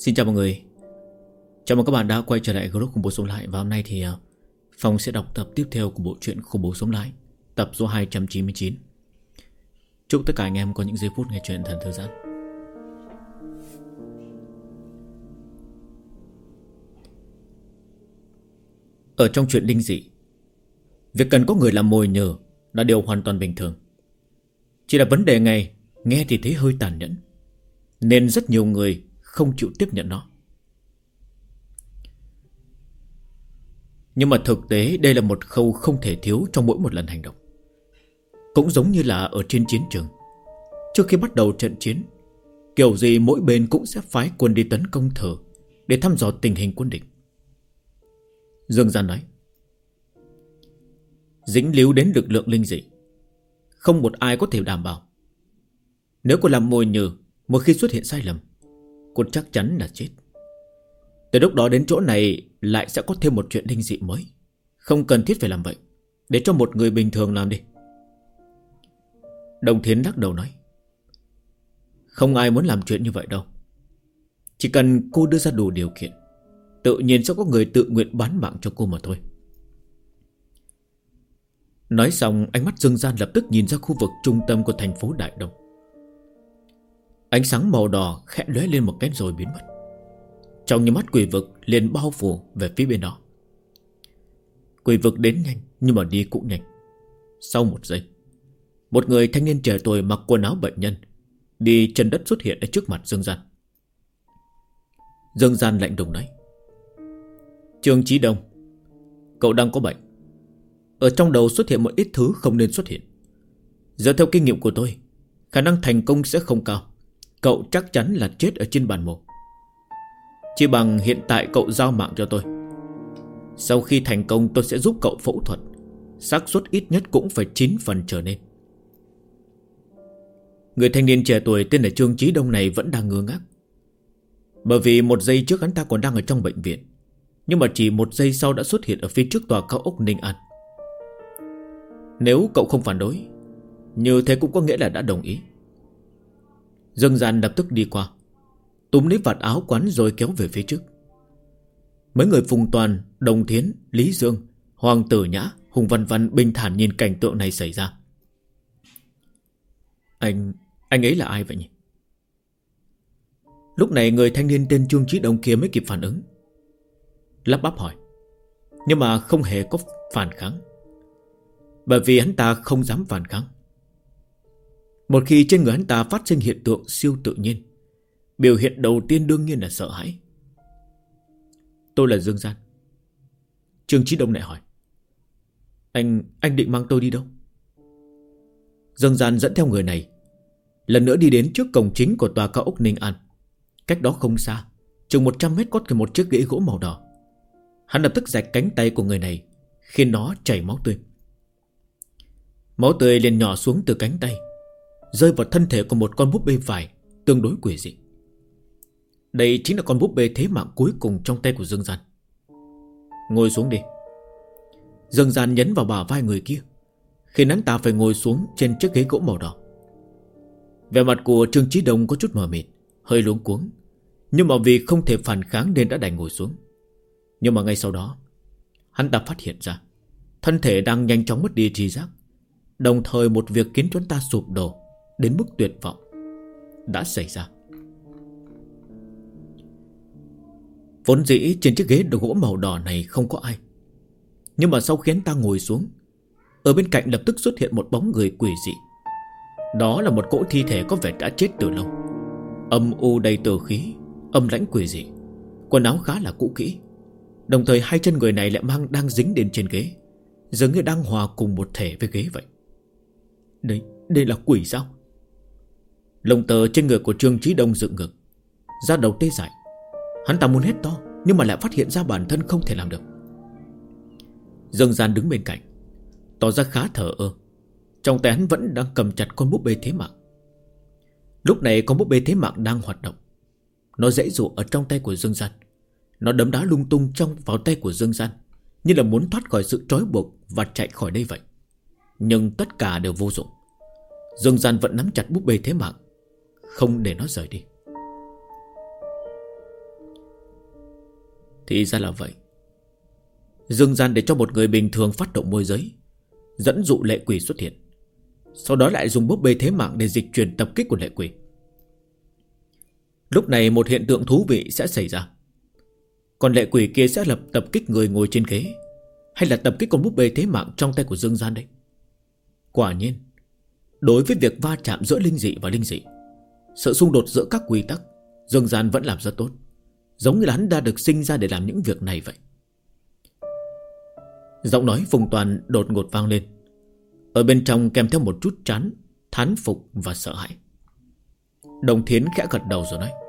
Xin chào mọi người. Chào mừng các bạn đã quay trở lại group Khủng Bố Sống Lại. Và hôm nay thì Phong sẽ đọc tập tiếp theo của bộ truyện Khủng Bố Sống Lại, tập số 299. Chúc tất cả anh em có những giây phút nghe chuyện thật thư giãn. Ở trong chuyện linh dị, việc cần có người làm mồi nhờ là điều hoàn toàn bình thường. Chỉ là vấn đề này nghe thì thấy hơi tàn nhẫn, nên rất nhiều người không chịu tiếp nhận nó. Nhưng mà thực tế đây là một khâu không thể thiếu trong mỗi một lần hành động. Cũng giống như là ở trên chiến trường, trước khi bắt đầu trận chiến, kiểu gì mỗi bên cũng sẽ phái quân đi tấn công thử để thăm dò tình hình quân địch. Dương Gian nói, dính líu đến lực lượng linh dị, không một ai có thể đảm bảo. Nếu cô làm mồi nhử, một khi xuất hiện sai lầm, cô chắc chắn là chết. Từ lúc đó đến chỗ này lại sẽ có thêm một chuyện linh dị mới. Không cần thiết phải làm vậy, để cho một người bình thường làm đi. Đồng Thiến lắc đầu nói, không ai muốn làm chuyện như vậy đâu. Chỉ cần cô đưa ra đủ điều kiện, tự nhiên sẽ có người tự nguyện bán mạng cho cô mà thôi. Nói xong, ánh mắt Dương Gian lập tức nhìn ra khu vực trung tâm của thành phố Đại Đông. Ánh sáng màu đỏ khẽ lóe lên một cái rồi biến mất. Trong như mắt quỷ vực liền bao phủ về phía bên đó. Quỷ vực đến nhanh nhưng mà đi cũng nhanh. Sau một giây, một người thanh niên trẻ tuổi mặc quần áo bệnh nhân đi chân đất xuất hiện ở trước mặt Dương Gian. Dương Gian lạnh lùng nói, Trương Chí Đông, cậu đang có bệnh. Ở trong đầu xuất hiện một ít thứ không nên xuất hiện. Dựa theo kinh nghiệm của tôi, khả năng thành công sẽ không cao. Cậu chắc chắn là chết ở trên bàn mổ. Chỉ bằng hiện tại cậu giao mạng cho tôi. Sau khi thành công tôi sẽ giúp cậu phẫu thuật. xác suất ít nhất cũng phải 9 phần trở lên. Người thanh niên trẻ tuổi tên là Trương Chí Đông này vẫn đang ngơ ngác. Bởi vì một giây trước hắn ta còn đang ở trong bệnh viện, nhưng mà chỉ một giây sau đã xuất hiện ở phía trước tòa cao ốc Ninh An. Nếu cậu không phản đối, như thế cũng có nghĩa là đã đồng ý. Dương Gian lập tức đi qua, túm lấy vạt áo quán rồi kéo về phía trước. Mấy người Phùng Toàn, Đồng Thiến, Lý Dương, Hoàng Tử Nhã, Hùng Văn Văn bình thản nhìn cảnh tượng này xảy ra. Anh ấy là ai vậy nhỉ? Lúc này người thanh niên tên Trương Chí Đông kia mới kịp phản ứng, lắp bắp hỏi, nhưng mà không hề có phản kháng. Bởi vì hắn ta không dám phản kháng. Một khi trên người hắn ta phát sinh hiện tượng siêu tự nhiên, biểu hiện đầu tiên đương nhiên là sợ hãi. Tôi là Dương Gian. Trương Chí Đông lại hỏi, Anh định mang tôi đi đâu? Dương Gian dẫn theo người này lần nữa đi đến trước cổng chính của tòa cao ốc Ninh An. Cách đó không xa, chừng 100 mét có một chiếc ghế gỗ màu đỏ. Hắn lập tức rạch cánh tay của người này, khiến nó chảy máu tươi. Máu tươi liền nhỏ xuống từ cánh tay, rơi vào thân thể của một con búp bê vải tương đối quỷ dị. Đây chính là con búp bê thế mạng cuối cùng trong tay của Dương Gian. Ngồi xuống đi. Dương Gian nhấn vào bả vai người kia, khiến hắn ta phải ngồi xuống trên chiếc ghế gỗ màu đỏ. Vẻ mặt của Trương Chí Đông có chút mờ mịt, hơi luống cuống, nhưng mà vì không thể phản kháng nên đã đành ngồi xuống. Nhưng mà ngay sau đó, hắn ta phát hiện ra thân thể đang nhanh chóng mất đi trí giác. Đồng thời một việc khiến chúng ta sụp đổ đến mức tuyệt vọng đã xảy ra. Vốn dĩ trên chiếc ghế gỗ màu đỏ này không có ai, nhưng mà sau khi hắn ta ngồi xuống, ở bên cạnh lập tức xuất hiện một bóng người quỷ dị. Đó là một cỗ thi thể có vẻ đã chết từ lâu, âm u đầy tử khí, âm lãnh quỷ dị, quần áo khá là cũ kỹ. Đồng thời hai chân người này lại đang dính đến trên ghế, dường như đang hòa cùng một thể với ghế vậy. Đây là quỷ sao? Lông tơ trên người của Trương Chí Đông dựng ngực, da đầu tê dại. Hắn ta muốn hét to, nhưng mà lại phát hiện ra bản thân không thể làm được. Dương Gian đứng bên cạnh, tỏ ra khá thờ ơ. Trong tay hắn vẫn đang cầm chặt con búp bê thế mạng. Lúc này con búp bê thế mạng đang hoạt động. Nó giãy giụa ở trong tay của Dương Gian. Nó đấm đá lung tung vào tay của Dương Gian, như là muốn thoát khỏi sự trói buộc và chạy khỏi đây vậy. Nhưng tất cả đều vô dụng. Dương Gian vẫn nắm chặt búp bê thế mạng, không để nó rời đi. Thì ra là vậy. Dương gian để cho một người bình thường phát động môi giới, dẫn dụ lệ quỷ xuất hiện, sau đó lại dùng búp bê thế mạng để dịch chuyển tập kích của lệ quỷ. Lúc này một hiện tượng thú vị sẽ xảy ra. Còn lệ quỷ kia sẽ tập kích người ngồi trên ghế, hay là tập kích con búp bê thế mạng trong tay của Dương gian đây? Quả nhiên, đối với việc va chạm giữa linh dị và linh dị, sự xung đột giữa các quy tắc, Dương gian vẫn làm rất tốt. Giống như là hắn đã được sinh ra để làm những việc này vậy. Giọng nói Phùng Toàn đột ngột vang lên, ở bên trong kèm theo một chút chán, thán phục và sợ hãi. Đồng Thiến khẽ gật đầu rồi nói: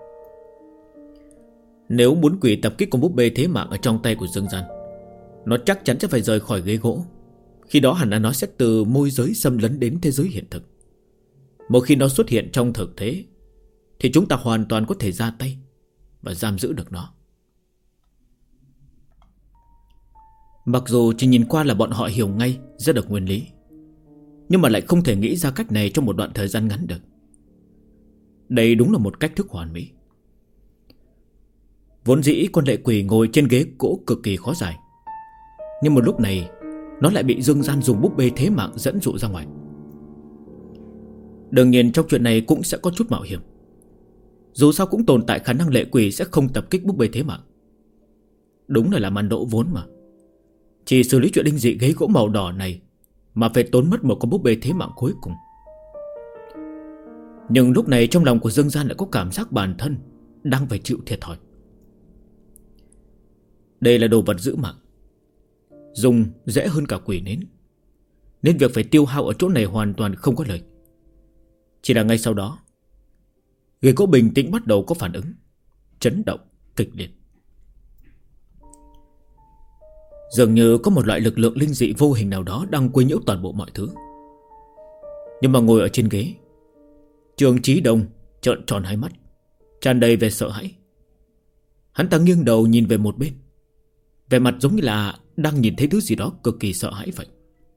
nếu muốn quỷ tập kích con búp bê thế mạng ở trong tay của Dương gian, nó chắc chắn sẽ phải rời khỏi ghế gỗ. Khi đó hẳn là nó sẽ từ môi giới xâm lấn đến thế giới hiện thực. Một khi nó xuất hiện trong thực thế, thì chúng ta hoàn toàn có thể ra tay và giam giữ được nó. Mặc dù chỉ nhìn qua là bọn họ hiểu ngay rất được nguyên lý, nhưng mà lại không thể nghĩ ra cách này trong một đoạn thời gian ngắn được. Đây đúng là một cách thức hoàn mỹ. Vốn dĩ con lệ quỷ ngồi trên ghế gỗ cực kỳ khó giải, nhưng một lúc này nó lại bị Dương gian dùng búp bê thế mạng dẫn dụ ra ngoài. Đương nhiên trong chuyện này cũng sẽ có chút mạo hiểm. Dù sao cũng tồn tại khả năng lệ quỷ sẽ không tập kích búp bê thế mạng. Đúng là làm ăn lỗ vốn mà. Chỉ xử lý chuyện linh dị ghế gỗ màu đỏ này mà phải tốn mất một con búp bê thế mạng cuối cùng. Nhưng lúc này trong lòng của Dương gian lại có cảm giác bản thân đang phải chịu thiệt thòi. Đây là đồ vật giữ mạng, dùng dễ hơn cả quỷ nến, nên việc phải tiêu hao ở chỗ này hoàn toàn không có lợi. Chỉ là ngay sau đó, ghế gỗ bình tĩnh bắt đầu có phản ứng chấn động kịch liệt. Dường như có một loại lực lượng linh dị vô hình nào đó đang quấy nhiễu toàn bộ mọi thứ. Nhưng mà ngồi ở trên ghế, Trương Chí Đông trợn tròn hai mắt, tràn đầy vẻ sợ hãi. Hắn ta nghiêng đầu nhìn về một bên, vẻ mặt giống như là đang nhìn thấy thứ gì đó cực kỳ sợ hãi vậy.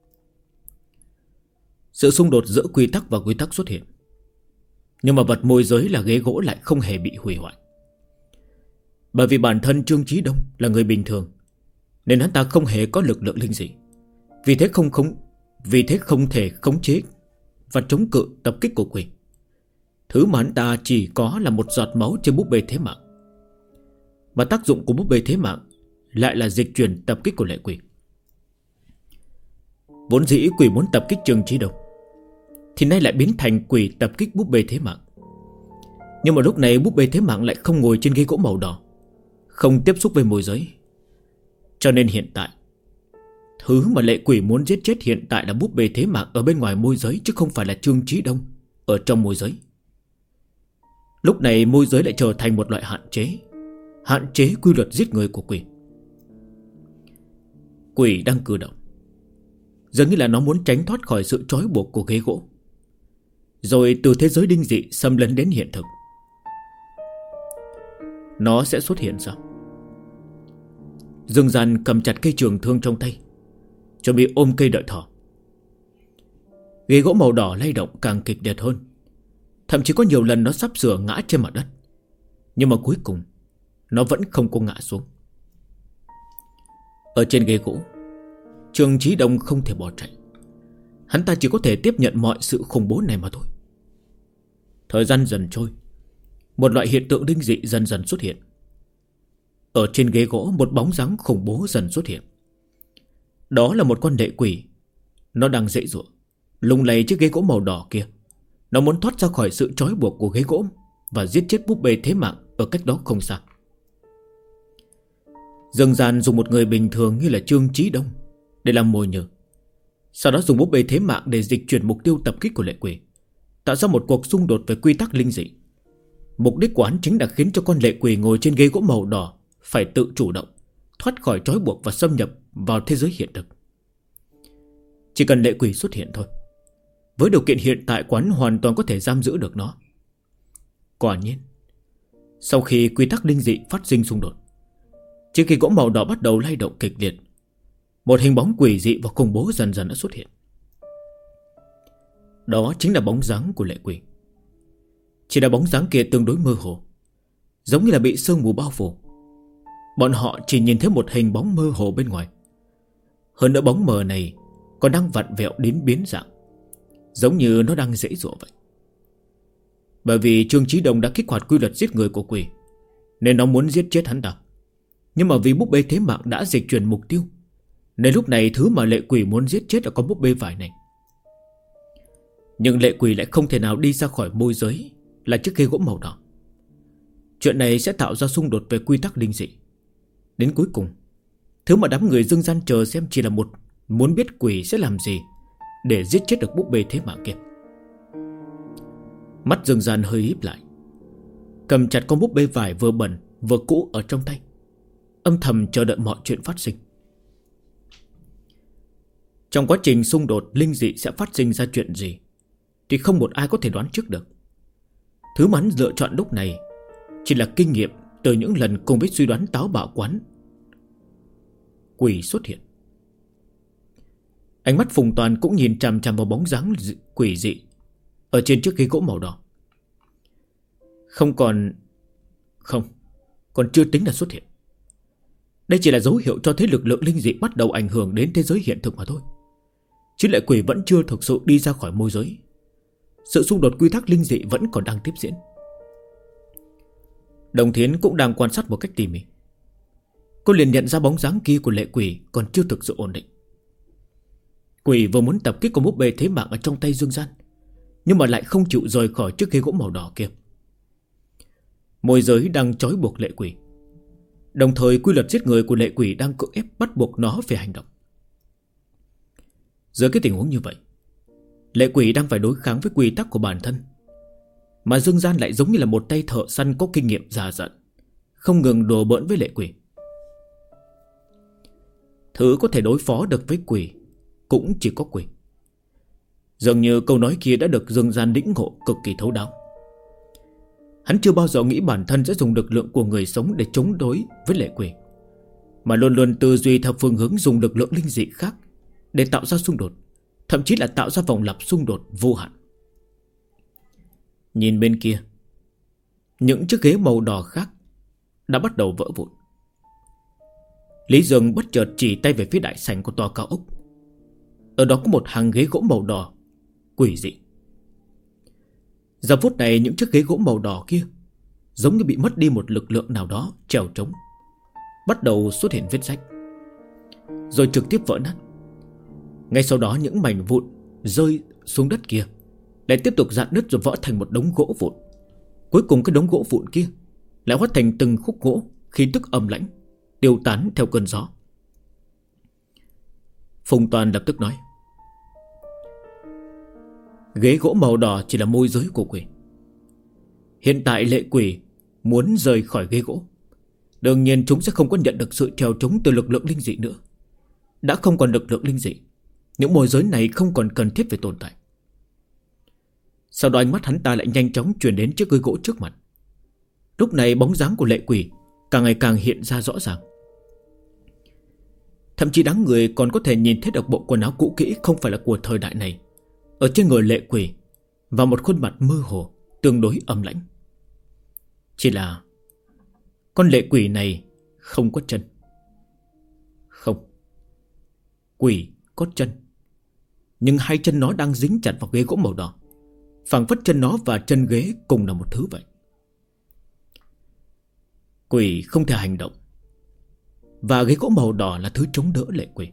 Sự xung đột giữa quy tắc và quy tắc xuất hiện, nhưng mà vật môi giới là ghế gỗ lại không hề bị hủy hoại. Bởi vì bản thân Trương Chí Đông là người bình thường, nên hắn ta không hề có lực lượng linh dị. Vì thế không thể khống chế và chống cự tập kích của quỷ. Thứ mà hắn ta chỉ có là một giọt máu trên búp bê thế mạng. Và tác dụng của búp bê thế mạng lại là dịch chuyển tập kích của lệ quỷ. Vốn dĩ quỷ muốn tập kích Trương Chí Đông, thì nay lại biến thành quỷ tập kích búp bê thế mạng. Nhưng mà lúc này búp bê thế mạng lại không ngồi trên ghế gỗ màu đỏ, không tiếp xúc với môi giới. Cho nên hiện tại, thứ mà lệ quỷ muốn giết chết hiện tại là búp bê thế mạng ở bên ngoài môi giới, chứ không phải là Trương Chí Đông ở trong môi giới. Lúc này môi giới lại trở thành một loại hạn chế quy luật giết người của quỷ. Quỷ đang cử động, dường như là nó muốn tránh thoát khỏi sự trói buộc của ghế gỗ, rồi từ thế giới linh dị xâm lấn đến hiện thực. Nó sẽ xuất hiện sao? Dương gian cầm chặt cây trường thương trong tay, chuẩn bị ôm cây đợi thỏ. Ghế gỗ màu đỏ lay động càng kịch liệt hơn, thậm chí có nhiều lần nó sắp sửa ngã trên mặt đất. Nhưng mà cuối cùng nó vẫn không có ngã xuống. Ở trên ghế gỗ, Trương Chí Đông không thể bỏ chạy. Hắn ta chỉ có thể tiếp nhận mọi sự khủng bố này mà thôi. Thời gian dần trôi, một loại hiện tượng linh dị dần dần xuất hiện. Ở trên ghế gỗ, một bóng dáng khủng bố dần xuất hiện. Đó là một con lệ quỷ. Nó đang giãy giụa, lung lay chiếc ghế gỗ màu đỏ kia. Nó muốn thoát ra khỏi sự trói buộc của ghế gỗ và giết chết búp bê thế mạng ở cách đó không xa. Dương gian dùng một người bình thường như là Trương Chí Đông để làm mồi nhử, sau đó dùng búp bê thế mạng để dịch chuyển mục tiêu tập kích của lệ quỷ, tạo ra một cuộc xung đột về quy tắc linh dị. Mục đích của hắn chính là khiến cho con lệ quỷ ngồi trên ghế gỗ màu đỏ phải tự chủ động thoát khỏi trói buộc và xâm nhập vào thế giới hiện thực. Chỉ cần lệ quỷ xuất hiện thôi, với điều kiện hiện tại quán hoàn toàn có thể giam giữ được nó. Quả nhiên, sau khi quy tắc linh dị phát sinh xung đột, chiếc ghế gỗ màu đỏ bắt đầu lay động kịch liệt. Một hình bóng quỷ dị và khủng bố dần dần đã xuất hiện. Đó chính là bóng dáng của lệ quỷ. Chỉ là bóng dáng kia tương đối mơ hồ, giống như là bị sương mù bao phủ. bọn họ chỉ nhìn thấy một hình bóng mơ hồ bên ngoài. Hơn nữa bóng mờ này còn đang vặn vẹo đến biến dạng, giống như nó đang giãy giụa vậy. Bởi vì Trương Chí Đông đã kích hoạt quy luật giết người của quỷ, nên nó muốn giết chết hắn ta. Nhưng mà vì búp bê thế mạng đã dịch chuyển mục tiêu, nên lúc này thứ mà lệ quỷ muốn giết chết là con búp bê vải này. Nhưng lệ quỷ lại không thể nào đi ra khỏi môi giới là chiếc ghế gỗ màu đỏ. Chuyện này sẽ tạo ra xung đột về quy tắc linh dị. Đến cuối cùng, thứ mà đám người Dương Gian chờ xem chỉ là một muốn biết quỷ sẽ làm gì để giết chết được búp bê thế mạng kia. Mắt Dương Gian hơi híp lại, cầm chặt con búp bê vải vừa bẩn vừa cũ ở trong tay, âm thầm chờ đợi mọi chuyện phát sinh. Trong quá trình xung đột linh dị sẽ phát sinh ra chuyện gì thì không một ai có thể đoán trước được. Thứ mà hắn lựa chọn lúc này chỉ là kinh nghiệm từ những lần cùng với suy đoán táo bạo quán. Quỷ xuất hiện. Ánh mắt Phùng Toàn cũng nhìn chằm chằm vào bóng dáng quỷ dị ở trên chiếc ghế gỗ màu đỏ. Còn chưa tính là xuất hiện. Đây chỉ là dấu hiệu cho thấy lực lượng linh dị bắt đầu ảnh hưởng đến thế giới hiện thực mà thôi. Chứ lệ quỷ vẫn chưa thực sự đi ra khỏi môi giới. Sự xung đột quy tắc linh dị vẫn còn đang tiếp diễn. Đồng Thiến cũng đang quan sát một cách tỉ mỉ. Cô liền nhận ra bóng dáng kia của lệ quỷ còn chưa thực sự ổn định. Quỷ vừa muốn tập kích con búp bê thế mạng ở trong tay Dương Gian, nhưng mà lại không chịu rời khỏi chiếc ghế gỗ màu đỏ kia. Môi giới đang trói buộc lệ quỷ, đồng thời quy luật giết người của lệ quỷ đang cưỡng ép bắt buộc nó phải hành động. Dưới cái tình huống như vậy, lệ quỷ đang phải đối kháng với quy tắc của bản thân, mà Dương Gian lại giống như là một tay thợ săn có kinh nghiệm già dặn, không ngừng đùa bỡn với lệ quỷ. Thứ có thể đối phó được với quỷ cũng chỉ có quỷ. Dường như câu nói kia đã được Dương Gian lĩnh ngộ cực kỳ thấu đáo. Hắn chưa bao giờ nghĩ bản thân sẽ dùng lực lượng của người sống để chống đối với lệ quỷ, mà luôn luôn tư duy theo phương hướng dùng lực lượng linh dị khác để tạo ra xung đột, thậm chí là tạo ra vòng lặp xung đột vô hạn. Nhìn bên kia, những chiếc ghế màu đỏ khác đã bắt đầu vỡ vụn. Lý Dương bất chợt chỉ tay về phía đại sảnh của tòa cao ốc. Ở đó có một hàng ghế gỗ màu đỏ quỷ dị. Giờ phút này những chiếc ghế gỗ màu đỏ kia giống như bị mất đi một lực lượng nào đó trèo trống, bắt đầu xuất hiện vết rách, rồi trực tiếp vỡ nát. Ngay sau đó những mảnh vụn rơi xuống đất kia lại tiếp tục rạn nứt rồi vỡ thành một đống gỗ vụn. Cuối cùng cái đống gỗ vụn kia lại hóa thành từng khúc gỗ khí tức âm lãnh, tiêu tán theo cơn gió. Phùng Toàn lập tức nói: ghế gỗ màu đỏ chỉ là môi giới của quỷ. Hiện tại lệ quỷ muốn rời khỏi ghế gỗ, đương nhiên chúng sẽ không có nhận được sự trèo trống từ lực lượng linh dị nữa. Đã không còn lực lượng linh dị, những môi giới này không còn cần thiết phải tồn tại. Sau đó ánh mắt hắn ta lại nhanh chóng chuyển đến chiếc ghế gỗ trước mặt. Lúc này bóng dáng của lệ quỷ càng ngày càng hiện ra rõ ràng. Thậm chí đám người còn có thể nhìn thấy được bộ quần áo cũ kỹ không phải là của thời đại này ở trên người lệ quỷ, và một khuôn mặt mơ hồ tương đối âm lãnh. Chỉ là con lệ quỷ này không có chân. Không, quỷ có chân, nhưng hai chân nó đang dính chặt vào ghế gỗ màu đỏ, phảng phất chân nó và chân ghế cùng là một thứ vậy. Quỷ không thể hành động, và ghế gỗ màu đỏ là thứ chống đỡ lệ quỷ.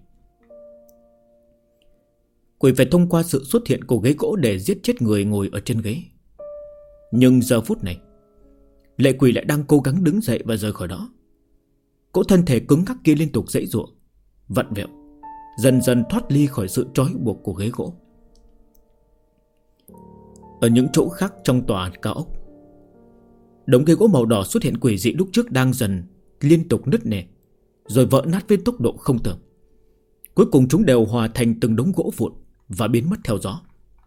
Quỷ phải thông qua sự xuất hiện của ghế gỗ để giết chết người ngồi ở trên ghế. Nhưng giờ phút này, lệ quỷ lại đang cố gắng đứng dậy và rời khỏi đó. Cỗ thân thể cứng ngắc kia liên tục giãy giụa, vặn vẹo, dần dần thoát ly khỏi sự trói buộc của ghế gỗ. Ở những chỗ khác trong tòa cao ốc, đống ghế gỗ màu đỏ xuất hiện quỷ dị lúc trước đang dần liên tục nứt nẻ, rồi vỡ nát với tốc độ không tưởng. Cuối cùng chúng đều hòa thành từng đống gỗ vụn và biến mất theo gió.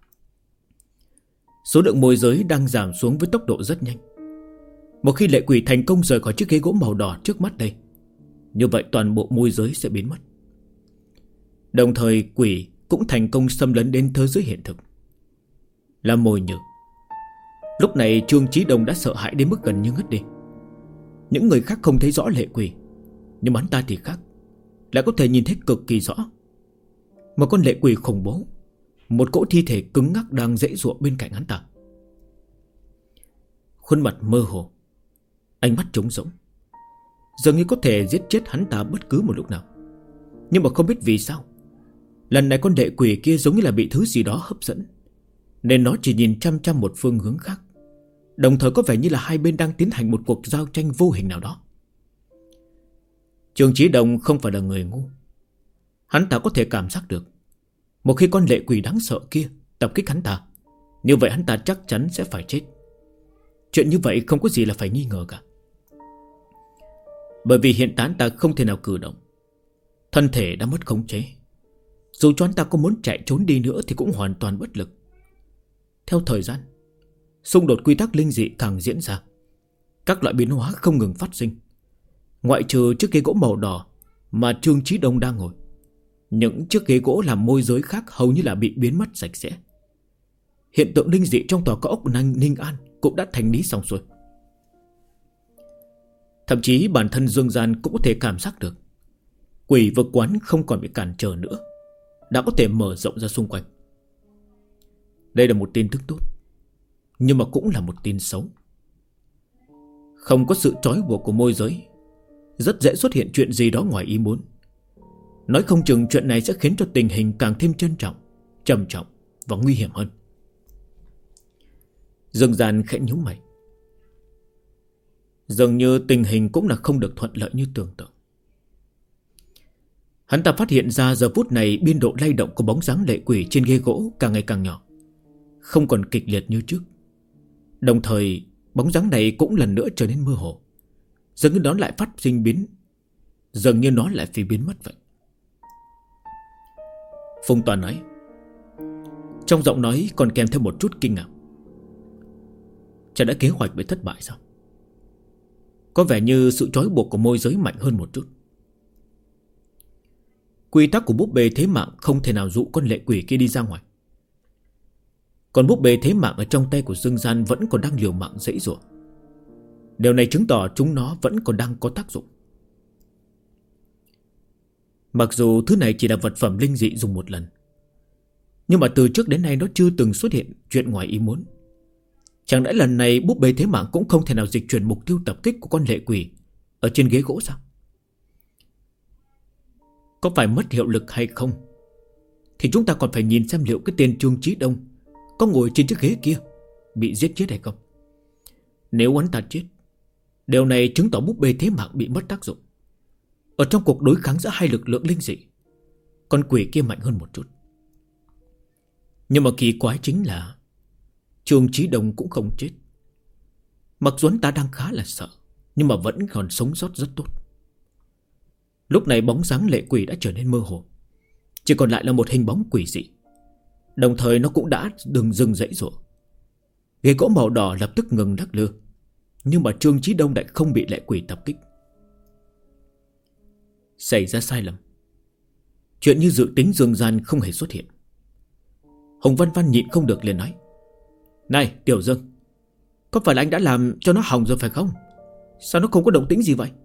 Số lượng môi giới đang giảm xuống với tốc độ rất nhanh. Một khi lệ quỷ thành công rời khỏi chiếc ghế gỗ màu đỏ trước mắt đây, như vậy toàn bộ môi giới sẽ biến mất. Đồng thời quỷ cũng thành công xâm lấn đến thế giới hiện thực, là mồi nhử. Lúc này Trương Chí Đông đã sợ hãi đến mức gần như ngất đi. Những người khác không thấy rõ lệ quỷ, Nhưng mà hắn ta thì khác, lại có thể nhìn thấy cực kỳ rõ. Một con lệ quỷ khủng bố, một cỗ thi thể cứng ngắc đang giãy giụa bên cạnh hắn ta. Khuôn mặt mơ hồ, ánh mắt trống rỗng, dường như có thể giết chết hắn ta bất cứ một lúc nào. Nhưng mà không biết vì sao, lần này con lệ quỷ kia giống như là bị thứ gì đó hấp dẫn, nên nó chỉ nhìn chăm chăm một phương hướng khác, đồng thời có vẻ như là hai bên đang tiến hành một cuộc giao tranh vô hình nào đó. Trương Chí Đồng không phải là người ngu. Hắn ta có thể cảm giác được, một khi con lệ quỷ đáng sợ kia tập kích hắn ta, như vậy hắn ta chắc chắn sẽ phải chết. Chuyện như vậy không có gì là phải nghi ngờ cả. Bởi vì hiện tại hắn ta không thể nào cử động, thân thể đã mất khống chế. Dù cho hắn ta có muốn chạy trốn đi nữa thì cũng hoàn toàn bất lực. Theo thời gian, xung đột quy tắc linh dị càng diễn ra, các loại biến hóa không ngừng phát sinh. Ngoại trừ chiếc ghế gỗ màu đỏ mà Trương Chí Đông đang ngồi, những chiếc ghế gỗ làm môi giới khác hầu như là bị biến mất sạch sẽ. Hiện tượng linh dị trong tòa cao ốc Ninh An cũng đã thành lý xong xuôi. Thậm chí bản thân Dương Gian cũng có thể cảm giác được quỷ vực quán không còn bị cản trở nữa, đã có thể mở rộng ra xung quanh. Đây là một tin tức tốt, nhưng mà cũng là một tin xấu. Không có sự trói buộc của môi giới, rất dễ xuất hiện chuyện gì đó ngoài ý muốn. Nói không chừng chuyện này sẽ khiến cho tình hình càng thêm trầm trọng và nguy hiểm hơn. Dương Gian khẽ nhíu mày. Dường như tình hình cũng là không được thuận lợi như tưởng tượng. Hắn ta phát hiện ra giờ phút này biên độ lay động của bóng dáng lệ quỷ trên ghế gỗ càng ngày càng nhỏ, không còn kịch liệt như trước. Đồng thời bóng dáng này cũng lần nữa trở nên mơ hồ, dường như nó lại phát sinh biến, dường như nó lại phi biến mất vậy. Phùng Toàn nói, trong giọng nói còn kèm theo một chút kinh ngạc. Chả đã kế hoạch bị thất bại sao? Có vẻ như sự trói buộc của môi giới mạnh hơn một chút. Quy tắc của búp bê thế mạng không thể nào dụ con lệ quỷ kia đi ra ngoài. Còn búp bê thế mạng ở trong tay của Dương Gian vẫn còn đang liều mạng giãy giụa. Điều này chứng tỏ chúng nó vẫn còn đang có tác dụng. Mặc dù thứ này chỉ là vật phẩm linh dị dùng một lần, nhưng mà từ trước đến nay nó chưa từng xuất hiện chuyện ngoài ý muốn. Chẳng lẽ lần này búp bê thế mạng cũng không thể nào dịch chuyển mục tiêu tập kích của con lệ quỷ ở trên ghế gỗ sao? Có phải mất hiệu lực hay không thì chúng ta còn phải nhìn xem liệu cái tên Trương Chí Đông có ngồi trên chiếc ghế kia bị giết chết hay không. Nếu hắn ta chết, điều này chứng tỏ búp bê thế mạng bị mất tác dụng. Ở trong cuộc đối kháng giữa hai lực lượng linh dị, con quỷ kia mạnh hơn một chút. Nhưng mà kỳ quái chính là Trương Chí Đông cũng không chết. Mặc dù hắn ta đang khá là sợ, nhưng mà vẫn còn sống sót rất tốt. Lúc này bóng dáng lệ quỷ đã trở nên mơ hồ, chỉ còn lại là một hình bóng quỷ dị. Đồng thời nó cũng đã dừng giãy giụa. Ghế gỗ màu đỏ lập tức ngừng lắc lư, nhưng mà Trương Chí Đông lại không bị lệ quỷ tập kích. Xảy ra sai lầm. Chuyện như dự tính Dương Gian không hề xuất hiện. Hồng Văn Văn nhịn không được liền nói, này Tiểu Dương, có phải là anh đã làm cho nó hỏng rồi phải không? Sao nó không có động tĩnh gì vậy?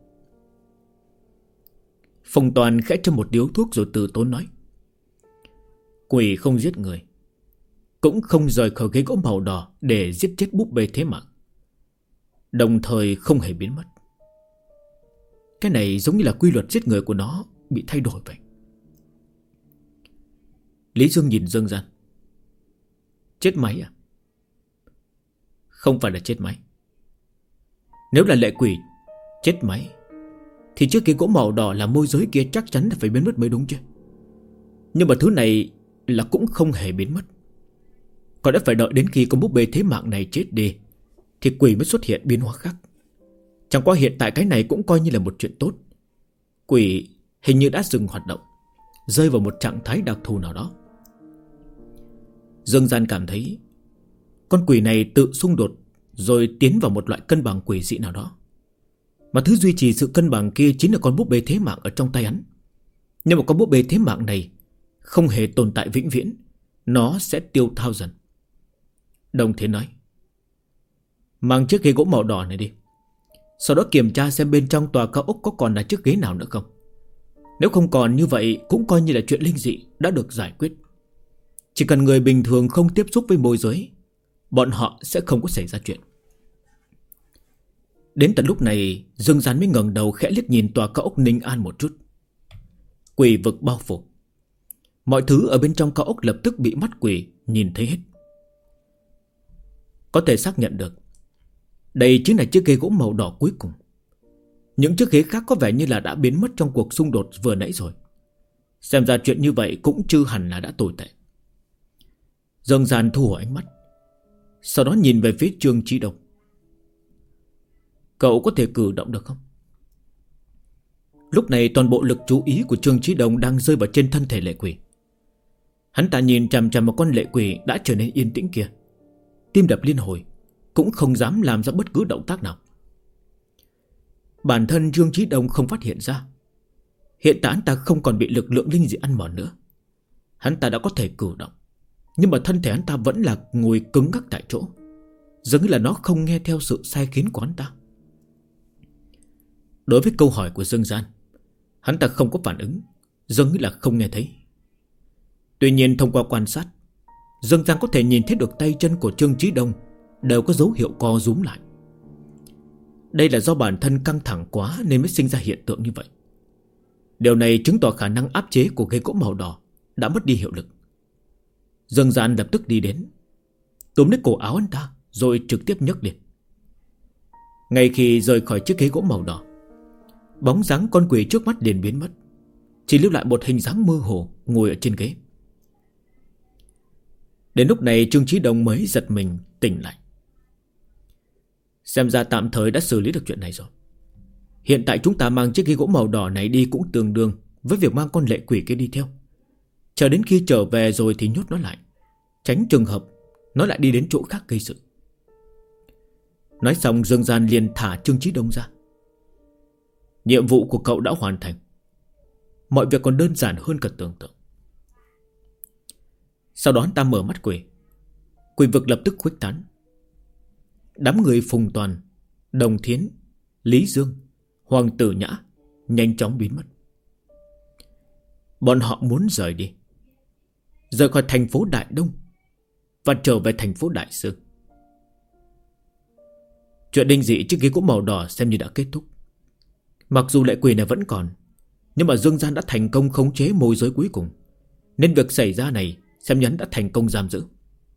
Phong Toàn khẽ châm một điếu thuốc rồi từ tốn nói, quỷ không giết người, cũng không rời khỏi ghế gỗ màu đỏ để giết chết búp bê thế mạng, đồng thời không hề biến mất. Cái này giống như là quy luật giết người của nó bị thay đổi vậy. Lý Dương nhìn Dương Gian. Chết máy à? Không phải là chết máy. Nếu là lệ quỷ chết máy thì chiếc ghế gỗ màu đỏ là môi giới kia chắc chắn là phải biến mất mới đúng chứ. Nhưng mà thứ này là cũng không hề biến mất. Còn đã phải đợi đến khi con búp bê thế mạng này chết đi thì quỷ mới xuất hiện biến hóa khác. Chẳng qua hiện tại cái này cũng coi như là một chuyện tốt. Quỷ hình như đã dừng hoạt động, rơi vào một trạng thái đặc thù nào đó. Dương Gian cảm thấy con quỷ này tự xung đột rồi tiến vào một loại cân bằng quỷ dị nào đó. Mà thứ duy trì sự cân bằng kia chính là con búp bê thế mạng ở trong tay hắn. Nhưng mà con búp bê thế mạng này không hề tồn tại vĩnh viễn, nó sẽ tiêu thao dần. Đồng Thiên nói, mang chiếc ghế gỗ màu đỏ này đi, Sau đó kiểm tra xem bên trong tòa cao ốc có còn là chiếc ghế nào nữa không. Nếu không còn, như vậy cũng coi như là chuyện linh dị đã được giải quyết. Chỉ cần người bình thường không tiếp xúc với môi giới, bọn họ sẽ không có xảy ra chuyện. Đến tận lúc này, Dương Gian mới ngẩng đầu khẽ liếc nhìn tòa cao ốc Ninh An một chút. Quỷ vực bao phủ. Mọi thứ ở bên trong cao ốc lập tức bị mắt quỷ nhìn thấy hết. Có thể xác nhận được, đây chính là chiếc ghế gỗ màu đỏ cuối cùng. Những chiếc ghế khác có vẻ như là đã biến mất trong cuộc xung đột vừa nãy rồi. Xem ra chuyện như vậy cũng chưa hẳn là đã tồi tệ. Dương Gian thu hồi ánh mắt, sau đó nhìn về phía Trương Chí Đông. Cậu có thể cử động được không? Lúc này toàn bộ lực chú ý của Trương Chí Đông đang rơi vào trên thân thể lệ quỷ. Hắn ta nhìn chằm chằm vào con lệ quỷ đã trở nên yên tĩnh kia, tim đập liên hồi, cũng không dám làm ra bất cứ động tác nào. Bản thân Trương Chí Đông không phát hiện ra, hiện tại hắn ta không còn bị lực lượng linh dị ăn mòn nữa. Hắn ta đã có thể cử động, nhưng mà thân thể hắn ta vẫn là ngồi cứng ngắc tại chỗ, giống như là nó không nghe theo sự sai khiến của hắn ta. Đối với câu hỏi của Dương Gian, hắn ta không có phản ứng, giống như là không nghe thấy. Tuy nhiên thông qua quan sát, Dương Gian có thể nhìn thấy được tay chân của Trương Chí Đông đều có dấu hiệu co rúm lại. Đây là do bản thân căng thẳng quá nên mới sinh ra hiện tượng như vậy. Điều này chứng tỏ khả năng áp chế của ghế gỗ màu đỏ đã mất đi hiệu lực. Dương Gian lập tức đi đến, túm lấy cổ áo anh ta rồi trực tiếp nhấc lên. Ngay khi rời khỏi chiếc ghế gỗ màu đỏ, bóng dáng con quỷ trước mắt liền biến mất, chỉ lưu lại một hình dáng mơ hồ ngồi ở trên ghế. Đến lúc này Trương Chí Đông mới giật mình tỉnh lại. Xem ra tạm thời đã xử lý được chuyện này rồi. Hiện tại chúng ta mang chiếc ghế gỗ màu đỏ này đi cũng tương đương với việc mang con lệ quỷ kia đi theo. Chờ đến khi trở về rồi thì nhốt nó lại, tránh trường hợp nó lại đi đến chỗ khác gây sự. Nói xong Dương Gian liền thả Trương Chí Đông ra. Nhiệm vụ của cậu đã hoàn thành. Mọi việc còn đơn giản hơn cả tưởng tượng. Sau đó anh ta mở mắt quỷ. Quỷ vực lập tức khuếch tán. Đám người Phùng Toàn, Đồng Thiến, Lý Dương, Hoàng Tử Nhã nhanh chóng biến mất. Bọn họ muốn rời đi, rời khỏi thành phố Đại Đông và trở về thành phố Đại Sương. Chuyện đinh dị chiếc ghế gỗ màu đỏ xem như đã kết thúc. Mặc dù lệ quỷ này vẫn còn, nhưng mà Dương Gian đã thành công khống chế môi giới cuối cùng, nên việc xảy ra này xem như hắn đã thành công giam giữ.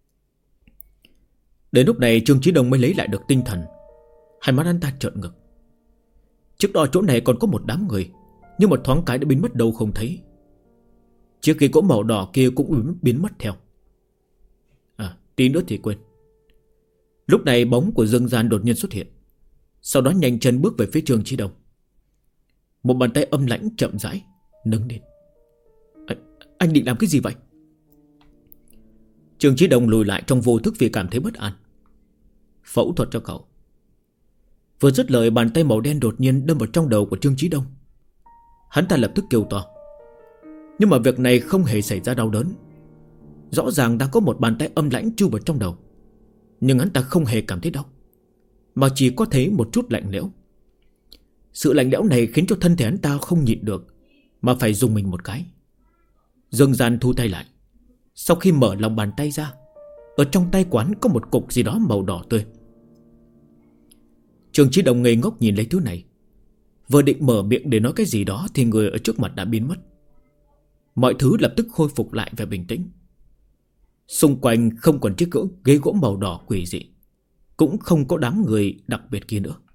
Đến lúc này Trương Chí Đông mới lấy lại được tinh thần. Hai mắt hắn ta trợn ngược. Trước đó chỗ này còn có một đám người, nhưng một thoáng cái đã biến mất đâu không thấy. Chiếc ghế gỗ màu đỏ kia cũng biến mất theo. Tí nữa thì quên. Lúc này bóng của Dương Gian đột nhiên xuất hiện, sau đó nhanh chân bước về phía Trương Chí Đông. Một bàn tay âm lãnh chậm rãi nâng lên. Anh định làm cái gì vậy? Trương Chí Đông lùi lại trong vô thức vì cảm thấy bất an. Phẫu thuật cho cậu. Vừa dứt lời, bàn tay màu đen đột nhiên đâm vào trong đầu của Trương Chí Đông. Hắn ta lập tức kêu to. Nhưng mà việc này không hề xảy ra đau đớn. Rõ ràng đang có một bàn tay âm lãnh chui vào trong đầu, nhưng hắn ta không hề cảm thấy đau, mà chỉ có thấy một chút lạnh lẽo. Sự lạnh lẽo này khiến cho thân thể hắn ta không nhịn được mà phải dùng mình một cái. Dương Gian thu tay lại. Sau khi mở lòng bàn tay ra, ở trong tay quán có một cục gì đó màu đỏ tươi. Trương Chí Đông ngây ngốc nhìn lấy thứ này, vừa định mở miệng để nói cái gì đó thì người ở trước mặt đã biến mất. Mọi thứ lập tức khôi phục lại vẻ bình tĩnh. Xung quanh không còn chiếc ghế gỗ màu đỏ quỷ dị, cũng không có đám người đặc biệt kia nữa.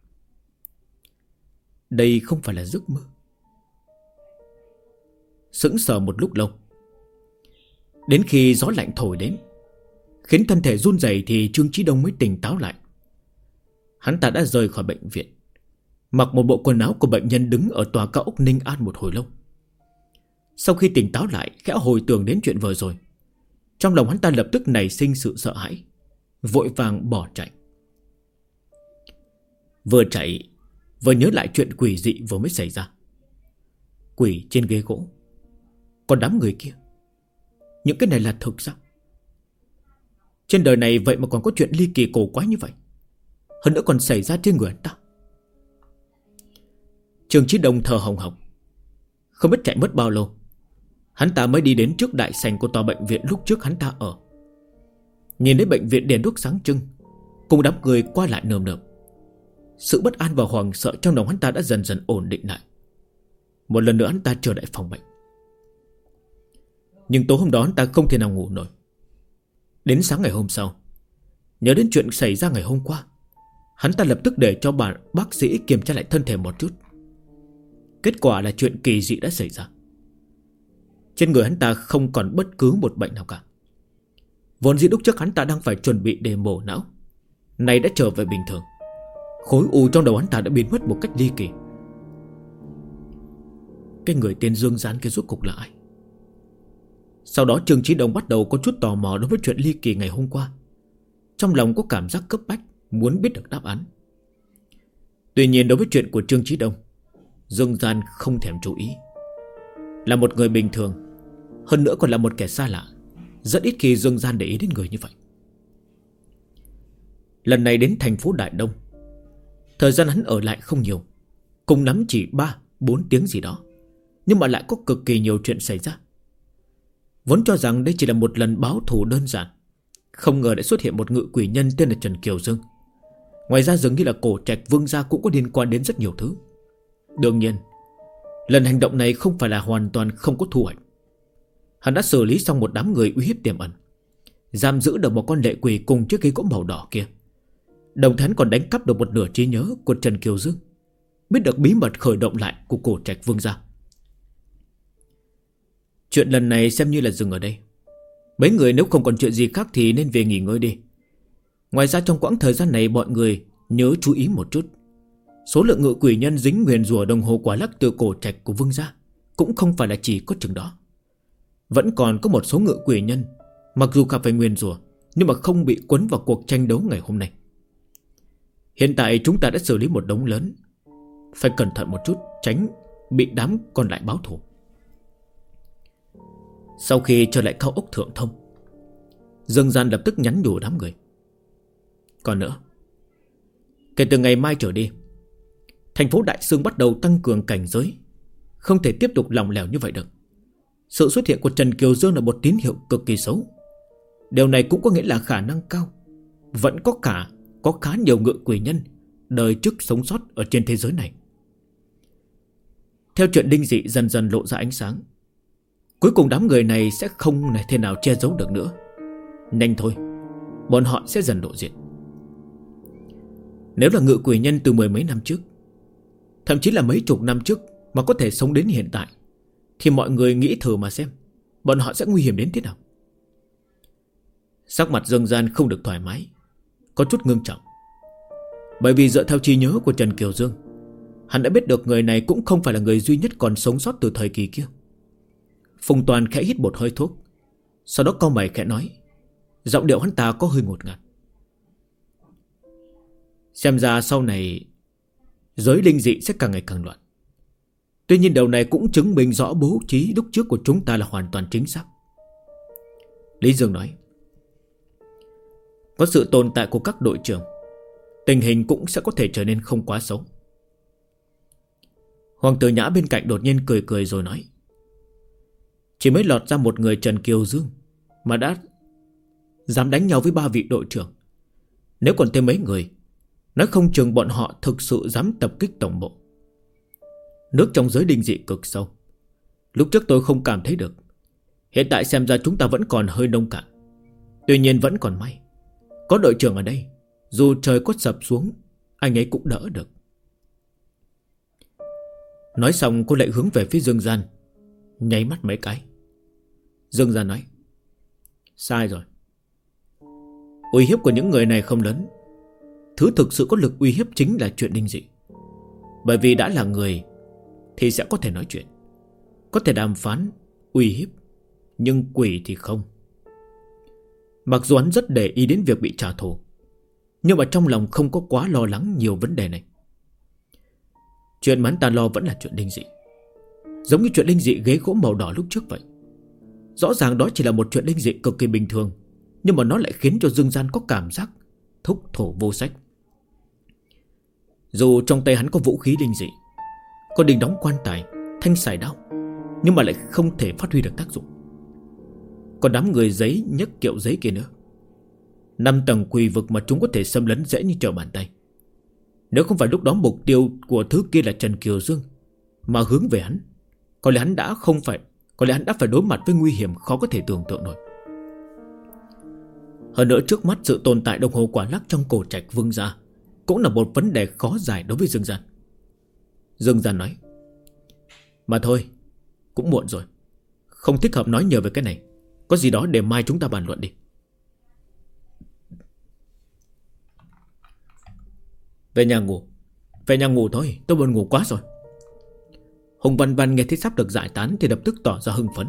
Đây không phải là giấc mơ. Sững sờ một lúc lâu, đến khi gió lạnh thổi đến, khiến thân thể run rẩy thì Trương Chí Đông mới tỉnh táo lại. Hắn ta đã rời khỏi bệnh viện, mặc một bộ quần áo của bệnh nhân, đứng ở tòa cao ốc Ninh An một hồi lâu. Sau khi tỉnh táo lại, khẽ hồi tưởng đến chuyện vừa rồi, trong lòng hắn ta lập tức nảy sinh sự sợ hãi, vội vàng bỏ chạy. Vừa chạy vừa nhớ lại chuyện quỷ dị vừa mới xảy ra. Quỷ trên ghế gỗ, còn đám người kia, những cái này là thực sao? Trên đời này vậy mà còn có chuyện ly kỳ cổ quái như vậy, hơn nữa còn xảy ra trên người hắn ta. Trương Chí Đông thở hồng hộc. Không biết chạy mất bao lâu, hắn ta mới đi đến trước đại sảnh của tòa bệnh viện lúc trước hắn ta ở. Nhìn thấy bệnh viện đèn đuốc sáng trưng, cùng đám người qua lại nườm nượp. Sự bất an và hoảng sợ trong lòng hắn ta đã dần dần ổn định lại. Một lần nữa hắn ta trở lại phòng bệnh. Nhưng tối hôm đó hắn ta không thể nào ngủ nổi. Đến sáng ngày hôm sau, nhớ đến chuyện xảy ra ngày hôm qua, hắn ta lập tức để cho bác sĩ kiểm tra lại thân thể một chút. Kết quả là chuyện kỳ dị đã xảy ra. Trên người hắn ta không còn bất cứ một bệnh nào cả. Vốn dĩ lúc trước hắn ta đang phải chuẩn bị để mổ não, nay đã trở về bình thường. Khối u trong đầu hắn ta đã biến mất một cách ly kỳ. Cái người tên Dương Gian kia rốt cục là ai? Sau đó Trương Chí Đông bắt đầu có chút tò mò đối với chuyện ly kỳ ngày hôm qua. Trong lòng có cảm giác cấp bách, muốn biết được đáp án. Tuy nhiên đối với chuyện của Trương Chí Đông, Dương Gian không thèm chú ý. Là một người bình thường, hơn nữa còn là một kẻ xa lạ, rất ít khi Dương Gian để ý đến người như vậy. Lần này đến thành phố Đại Đông, thời gian hắn ở lại không nhiều, cùng lắm chỉ 3-4 tiếng gì đó, nhưng mà lại có cực kỳ nhiều chuyện xảy ra. Vốn cho rằng đây chỉ là một lần báo thù đơn giản, không ngờ lại xuất hiện một ngự quỷ nhân tên là Trần Kiều Dương. Ngoài ra dường như là Cổ Trạch Vương gia cũng có liên quan đến rất nhiều thứ. Đương nhiên, lần hành động này không phải là hoàn toàn không có thu hoạch. Hắn đã xử lý xong một đám người uy hiếp tiềm ẩn, giam giữ được một con lệ quỷ cùng chiếc ghế gỗ màu đỏ kia. Đồng thời hắn còn đánh cắp được một nửa trí nhớ của Trần Kiều Dương, biết được bí mật khởi động lại của Cổ Trạch Vương gia. Chuyện lần này xem như là dừng ở đây. Mấy người nếu không còn chuyện gì khác thì nên về nghỉ ngơi đi. Ngoài ra trong quãng thời gian này mọi người nhớ chú ý một chút. Số lượng ngự quỷ nhân dính nguyền rủa đồng hồ quả lắc từ Cổ Trạch của Vương gia cũng không phải là chỉ có chừng đó. Vẫn còn có một số ngự quỷ nhân mặc dù gặp phải nguyền rủa nhưng mà không bị quấn vào cuộc tranh đấu ngày hôm nay. Hiện tại chúng ta đã xử lý một đống lớn, phải cẩn thận một chút, tránh bị đám còn lại báo thù. Sau khi trở lại cao ốc Thượng Thông, Dương Gian lập tức nhắn nhủ đám người. Còn nữa, kể từ ngày mai trở đi, thành phố Đại Sương bắt đầu tăng cường cảnh giới, không thể tiếp tục lỏng lẻo như vậy được. Sự xuất hiện của Trần Kiều Dương là một tín hiệu cực kỳ xấu. Điều này cũng có nghĩa là khả năng cao vẫn có khá nhiều ngự quỷ nhân đời trước sống sót ở trên thế giới này. Theo chuyện linh dị dần dần lộ ra ánh sáng, cuối cùng đám người này sẽ không thể nào che giấu được nữa. Nhanh thôi, bọn họ sẽ dần lộ diện. Nếu là ngự quỷ nhân từ mười mấy năm trước, thậm chí là mấy chục năm trước mà có thể sống đến hiện tại, thì mọi người nghĩ thử mà xem, bọn họ sẽ nguy hiểm đến thế nào. Sắc mặt Dương Gian không được thoải mái, có chút ngưng trọng. Bởi vì dựa theo trí nhớ của Trần Kiều Dương, hắn đã biết được người này cũng không phải là người duy nhất còn sống sót từ thời kỳ kia. Phùng Toàn khẽ hít một hơi thuốc, sau đó cau mày khẽ nói, giọng điệu hắn ta có hơi ngột ngạt. Xem ra sau này giới linh dị sẽ càng ngày càng loạn. Tuy nhiên điều này cũng chứng minh rõ bố trí lúc trước của chúng ta là hoàn toàn chính xác. Lý Dương nói, có sự tồn tại của các đội trưởng, tình hình cũng sẽ có thể trở nên không quá xấu. Hoàng tử Nhã bên cạnh đột nhiên cười cười rồi nói, chỉ mới lọt ra một người Trần Kiều Dương mà đã dám đánh nhau với 3 vị đội trưởng. Nếu còn thêm mấy người, nói không chừng bọn họ thực sự dám tập kích tổng bộ. Nước trong giới linh dị cực sâu, lúc trước tôi không cảm thấy được, hiện tại xem ra chúng ta vẫn còn hơi nông cạn. Tuy nhiên vẫn còn may, có đội trưởng ở đây, dù trời có sập xuống, anh ấy cũng đỡ được. Nói xong cô lại hướng về phía Dương Gian, nháy mắt mấy cái. Dương Gian nói, sai rồi. Uy hiếp của những người này không lớn. Thứ thực sự có lực uy hiếp chính là chuyện linh dị. Bởi vì đã là người thì sẽ có thể nói chuyện, có thể đàm phán, uy hiếp. Nhưng quỷ thì không. Mặc dù hắn rất để ý đến việc bị trả thù, nhưng mà trong lòng không có quá lo lắng nhiều vấn đề này. Chuyện mà hắn ta lo vẫn là chuyện linh dị, giống như chuyện linh dị ghế gỗ màu đỏ lúc trước vậy. Rõ ràng đó chỉ là một chuyện linh dị cực kỳ bình thường, nhưng mà nó lại khiến cho Dương Gian có cảm giác thúc thổ vô sách. Dù trong tay hắn có vũ khí linh dị, Con đình đóng quan tài, thanh sải đao, nhưng mà lại không thể phát huy được tác dụng. Còn đám người giấy nhấc kiệu giấy kia nữa, 5 tầng quỷ vực mà chúng có thể xâm lấn dễ như trở bàn tay. Nếu không phải lúc đó mục tiêu của thứ kia là Trần Kiều Dương mà hướng về hắn, có lẽ hắn đã phải đối mặt với nguy hiểm khó có thể tưởng tượng nổi. Hơn nữa trước mắt sự tồn tại đồng hồ quả lắc trong cổ trạch Vương gia cũng là một vấn đề khó giải đối với Dương Gian. Dương Gian nói: mà thôi, cũng muộn rồi, không thích hợp nói nhiều về cái này. Có gì đó để mai chúng ta bàn luận đi. Về nhà ngủ thôi, tôi buồn ngủ quá rồi. Hùng Văn Văn nghe thấy sắp được giải tán thì lập tức tỏ ra hưng phấn.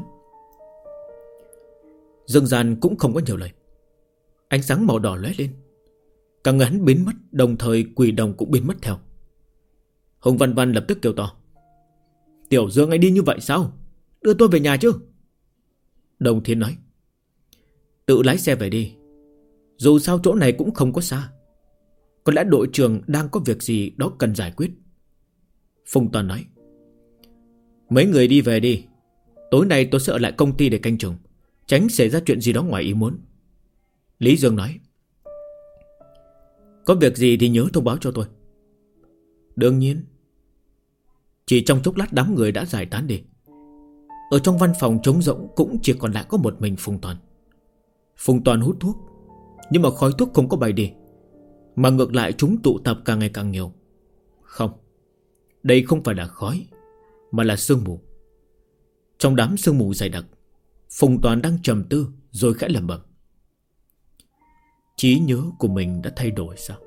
Dương Gian cũng không có nhiều lời. Ánh sáng màu đỏ lóe lên, cả người hắn biến mất, đồng thời quỷ đồng cũng biến mất theo. Hùng Văn Văn lập tức kêu to: Tiểu Dương, anh đi như vậy sao? Đưa tôi về nhà chứ. Đồng Thiên nói: tự lái xe về đi, dù sao chỗ này cũng không có xa. Có lẽ đội trưởng đang có việc gì đó cần giải quyết. Phùng Toàn nói: mấy người đi về đi, tối nay tôi sẽ ở lại công ty để canh chừng, tránh xảy ra chuyện gì đó ngoài ý muốn. Lý Dương nói: có việc gì thì nhớ thông báo cho tôi. Đương nhiên. Chỉ trong chốc lát đám người đã giải tán đi. Ở trong văn phòng trống rỗng cũng chỉ còn lại có một mình Phùng Toàn. Phùng Toàn hút thuốc, nhưng mà khói thuốc không có bay đi, mà ngược lại chúng tụ tập càng ngày càng nhiều. Không, đây không phải là khói, mà là sương mù. Trong đám sương mù dày đặc, Phùng Toàn đang trầm tư rồi khẽ lẩm bẩm: trí nhớ của mình đã thay đổi sao?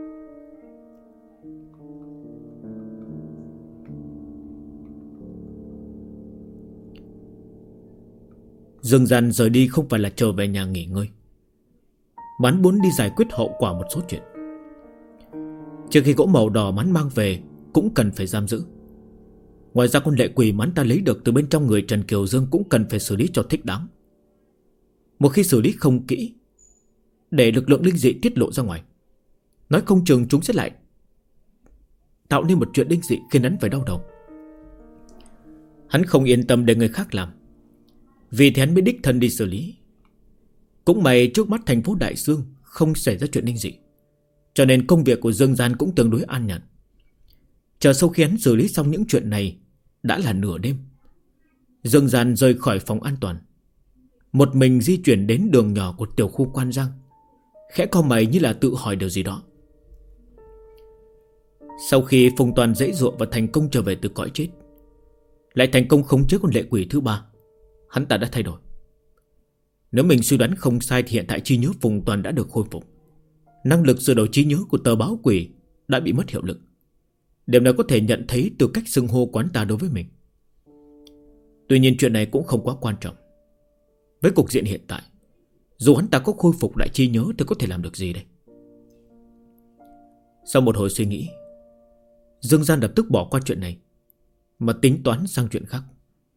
Dương Gian rời đi không phải là trở về nhà nghỉ ngơi, mà hắn muốn đi giải quyết hậu quả một số chuyện. Trước khi gỗ màu đỏ hắn mang về cũng cần phải giam giữ. Ngoài ra con lệ quỷ mà hắn ta lấy được từ bên trong người Trần Kiều Dương cũng cần phải xử lý cho thích đáng. Một khi xử lý không kỹ, để lực lượng linh dị tiết lộ ra ngoài, nói không chừng chúng sẽ lại tạo nên một chuyện linh dị khiến hắn phải đau đầu. Hắn không yên tâm để người khác làm, vì thế hắn mới đích thân đi xử lý. Cũng may trước mắt thành phố Đại Sương không xảy ra chuyện linh dị, cho nên công việc của Dương Gian cũng tương đối an nhàn. Chờ sau khi hắn xử lý xong những chuyện này, đã là nửa đêm. Dương Gian rời khỏi phòng an toàn, một mình di chuyển đến đường nhỏ của tiểu khu Quan Giang, khẽ cau mày như là tự hỏi điều gì đó. Sau khi Phùng Toàn dãy dụa và thành công trở về từ cõi chết, lại thành công khống chế con lệ quỷ thứ 3, hắn ta đã thay đổi. Nếu mình suy đoán không sai thì hiện tại trí nhớ Phùng Toàn đã được khôi phục. Năng lực sửa đổi trí nhớ của tờ báo quỷ đã bị mất hiệu lực. Điểm này có thể nhận thấy từ cách xưng hô của hắn ta đối với mình. Tuy nhiên chuyện này cũng không quá quan trọng. Với cục diện hiện tại, dù hắn ta có khôi phục lại trí nhớ thì có thể làm được gì đây? Sau một hồi suy nghĩ, Dương Gian lập tức bỏ qua chuyện này, mà tính toán sang chuyện khác.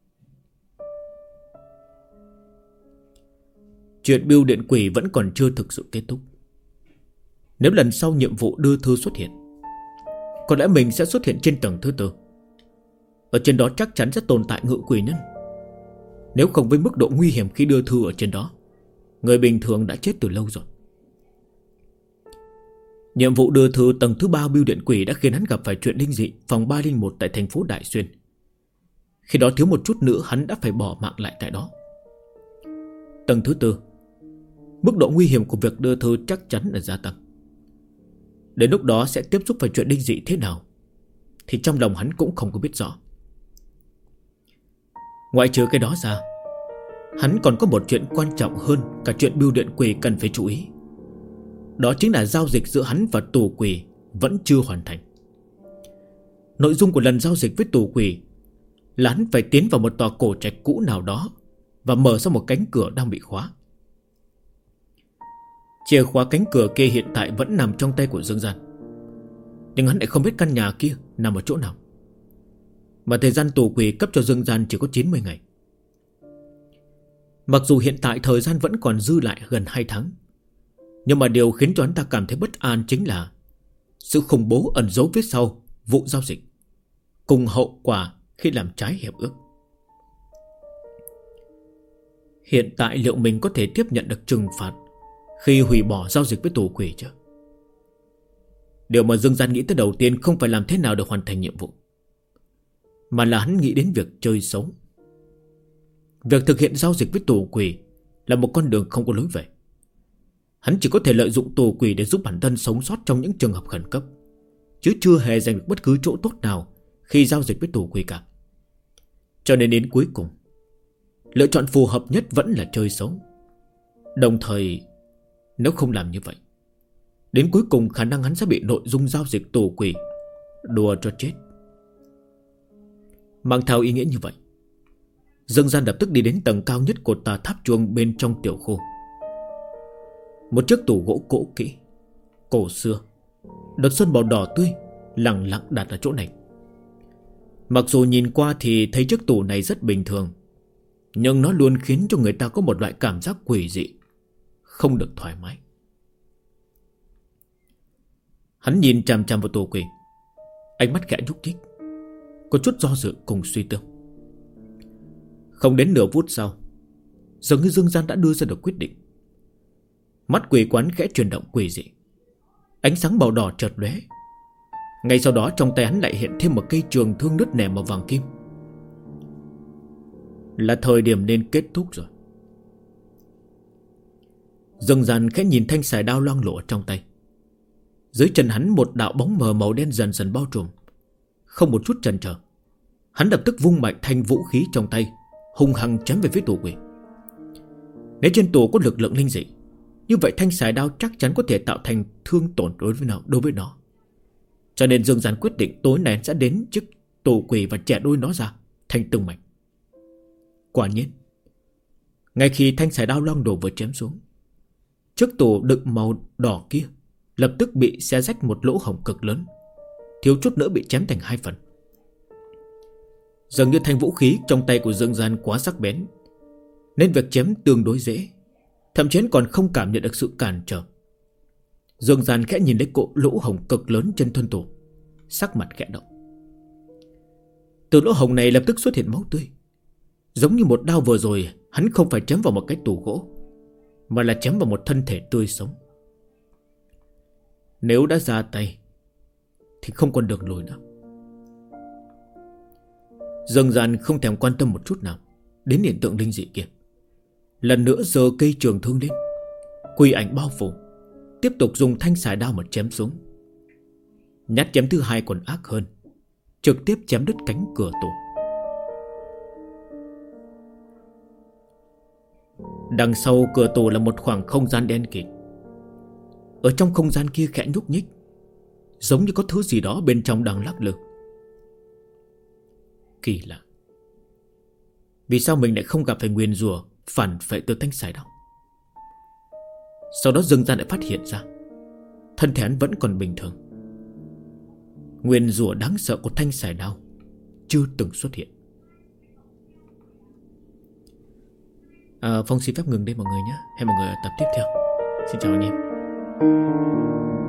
Chuyện bưu điện quỷ vẫn còn chưa thực sự kết thúc. Nếu lần sau nhiệm vụ đưa thư xuất hiện, có lẽ mình sẽ xuất hiện trên tầng thứ 4. Ở trên đó chắc chắn sẽ tồn tại ngự quỷ nhân. Nếu không với mức độ nguy hiểm khi đưa thư ở trên đó, người bình thường đã chết từ lâu rồi. Nhiệm vụ đưa thư tầng thứ 3 bưu điện quỷ đã khiến hắn gặp phải chuyện linh dị phòng 301 tại thành phố Đại Xuyên. Khi đó thiếu một chút nữa hắn đã phải bỏ mạng lại tại đó. Tầng thứ 4, mức độ nguy hiểm của việc đưa thư chắc chắn là gia tăng. Đến lúc đó sẽ tiếp xúc với chuyện linh dị thế nào thì trong lòng hắn cũng không có biết rõ. Ngoại trừ cái đó ra, hắn còn có một chuyện quan trọng hơn cả chuyện bưu điện quỷ cần phải chú ý. Đó chính là giao dịch giữa hắn và tù quỷ vẫn chưa hoàn thành. Nội dung của lần giao dịch với tù quỷ là hắn phải tiến vào một tòa cổ trạch cũ nào đó và mở ra một cánh cửa đang bị khóa. Chìa khóa cánh cửa kia hiện tại vẫn nằm trong tay của Dương Gian, nhưng hắn lại không biết căn nhà kia nằm ở chỗ nào. Mà thời gian tù quỷ cấp cho Dương Gian chỉ có 90 ngày. Mặc dù hiện tại thời gian vẫn còn dư lại gần 2 tháng, nhưng mà điều khiến cho hắn ta cảm thấy bất an chính là sự khủng bố ẩn giấu phía sau vụ giao dịch cùng hậu quả khi làm trái hiệp ước. Hiện tại liệu mình có thể tiếp nhận được trừng phạt khi hủy bỏ giao dịch với tù quỷ chưa? Điều mà Dương Gian nghĩ tới đầu tiên không phải làm thế nào để hoàn thành nhiệm vụ, mà là hắn nghĩ đến việc chơi xấu. Việc thực hiện giao dịch với tù quỷ là một con đường không có lối về. Hắn chỉ có thể lợi dụng tù quỷ để giúp bản thân sống sót trong những trường hợp khẩn cấp, chứ chưa hề giành được bất cứ chỗ tốt nào khi giao dịch với tù quỷ cả. Cho nên đến cuối cùng, lựa chọn phù hợp nhất vẫn là chơi xấu. Đồng thời, nếu không làm như vậy, đến cuối cùng khả năng hắn sẽ bị nội dung giao dịch tù quỷ đùa cho chết. Mang theo ý nghĩa như vậy, Dương Gian lập tức đi đến tầng cao nhất của tòa tháp chuông bên trong tiểu khu. Một chiếc tủ gỗ cũ kỹ, cổ xưa, được sơn màu đỏ tươi, lặng lặng đặt ở chỗ này. Mặc dù nhìn qua thì thấy chiếc tủ này rất bình thường, nhưng nó luôn khiến cho người ta có một loại cảm giác quỷ dị, không được thoải mái. Hắn nhìn chằm chằm vào tù quỷ, ánh mắt khẽ nhúc nhích, có chút do dự cùng suy tư. Không đến nửa phút sau, dường như Dương Gian đã đưa ra được quyết định. Mắt quỷ quán khẽ chuyển động quỷ dị, ánh sáng màu đỏ chợt lóe. Ngay sau đó trong tay hắn lại hiện thêm một cây trường thương nứt nẻ màu vàng kim. Là thời điểm nên kết thúc rồi. Dương Gian khẽ nhìn thanh xài đao loang lổ trong tay. Dưới chân hắn một đạo bóng mờ màu đen dần dần bao trùm. Không một chút chần chờ, hắn lập tức vung mạnh thanh vũ khí trong tay, hung hăng chém về phía tù quỷ. Nếu trên tù có lực lượng linh dị, như vậy thanh xài đao chắc chắn có thể tạo thành thương tổn đối với nó. Cho nên Dương Gian quyết định tối nay sẽ đến trước tù quỷ và chẻ đôi nó ra thành từng mảnh. Quả nhiên, ngay khi thanh xài đao loang đổ vừa chém xuống, chiếc tù đựng màu đỏ kia lập tức bị xé rách một lỗ hổng cực lớn, thiếu chút nữa bị chém thành hai phần. Dường như thanh vũ khí trong tay của Dương Gian quá sắc bén, nên việc chém tương đối dễ, thậm chí còn không cảm nhận được sự cản trở. Dương Gian khẽ nhìn lấy cỗ lỗ hổng cực lớn trên thân tù, sắc mặt khẽ động. Từ lỗ hổng này lập tức xuất hiện máu tươi. Giống như một đao vừa rồi hắn không phải chém vào một cái tủ gỗ, mà là chém vào một thân thể tươi sống. Nếu đã ra tay thì không còn đường lùi nữa. Dương Gian không thèm quan tâm một chút nào đến hiện tượng linh dị kia. Lần nữa giơ cây trường thương lên, quỷ ảnh bao phủ, tiếp tục dùng thanh xài đao mà chém xuống. Nhát chém thứ hai còn ác hơn, trực tiếp chém đứt cánh cửa tủ. Đằng sau cửa tủ là một khoảng không gian đen kịt. Ở trong không gian kia khẽ nhúc nhích, giống như có thứ gì đó bên trong đang lắc lư. Kỳ lạ, vì sao mình lại không gặp phải nguyền rủa phản phệ từ thanh xài đao? Sau đó Dương Gian lại phát hiện ra thân thể hắn vẫn còn bình thường. Nguyền rủa đáng sợ của thanh xài đao chưa từng xuất hiện. Phong xin phép ngừng đây mọi người nhé. Hẹn mọi người ở tập tiếp theo. Xin chào anh em.